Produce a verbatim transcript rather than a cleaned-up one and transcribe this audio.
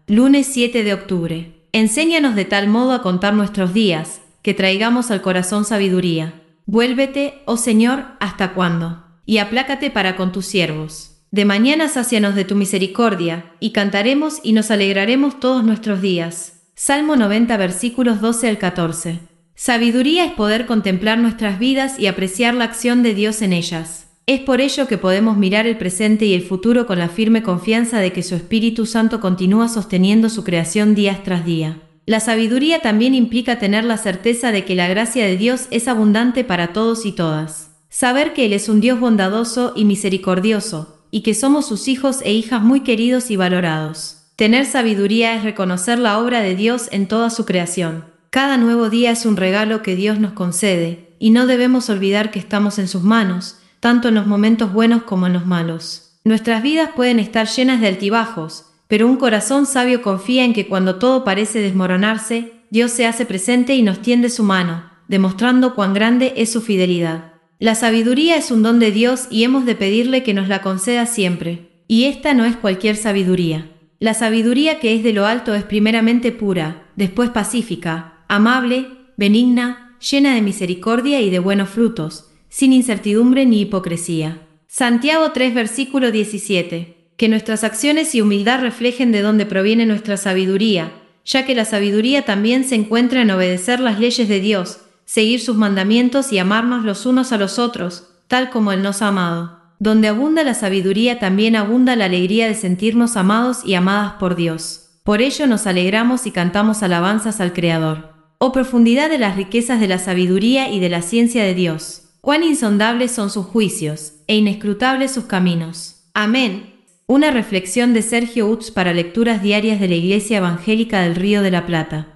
Lunes siete de octubre. Enséñanos de tal modo a contar nuestros días, que traigamos al corazón sabiduría. Vuélvete, oh Señor, ¿hasta cuándo? Y aplácate para con tus siervos. De mañana sácianos de tu misericordia, y cantaremos y nos alegraremos todos nuestros días. Salmo noventa, versículos doce al catorce. Sabiduría es poder contemplar nuestras vidas y apreciar la acción de Dios en ellas. Es por ello que podemos mirar el presente y el futuro con la firme confianza de que su Espíritu Santo continúa sosteniendo su creación día tras día. La sabiduría también implica tener la certeza de que la gracia de Dios es abundante para todos y todas. Saber que Él es un Dios bondadoso y misericordioso, y que somos sus hijos e hijas muy queridos y valorados. Tener sabiduría es reconocer la obra de Dios en toda su creación. Cada nuevo día es un regalo que Dios nos concede, y no debemos olvidar que estamos en sus manos, tanto en los momentos buenos como en los malos. Nuestras vidas pueden estar llenas de altibajos, pero un corazón sabio confía en que cuando todo parece desmoronarse, Dios se hace presente y nos tiende su mano, demostrando cuán grande es su fidelidad. La sabiduría es un don de Dios y hemos de pedirle que nos la conceda siempre. Y esta no es cualquier sabiduría. La sabiduría que es de lo alto es primeramente pura, después pacífica, amable, benigna, llena de misericordia y de buenos frutos, sin incertidumbre ni hipocresía. Santiago tres, versículo diecisiete. Que nuestras acciones y humildad reflejen de dónde proviene nuestra sabiduría, ya que la sabiduría también se encuentra en obedecer las leyes de Dios, seguir sus mandamientos y amarnos los unos a los otros, tal como Él nos ha amado. Donde abunda la sabiduría también abunda la alegría de sentirnos amados y amadas por Dios. Por ello nos alegramos y cantamos alabanzas al Creador. Oh profundidad de las riquezas de la sabiduría y de la ciencia de Dios. Cuán insondables son sus juicios, e inescrutables sus caminos. Amén. Una reflexión de Sergio Utz para lecturas diarias de la Iglesia Evangélica del Río de la Plata.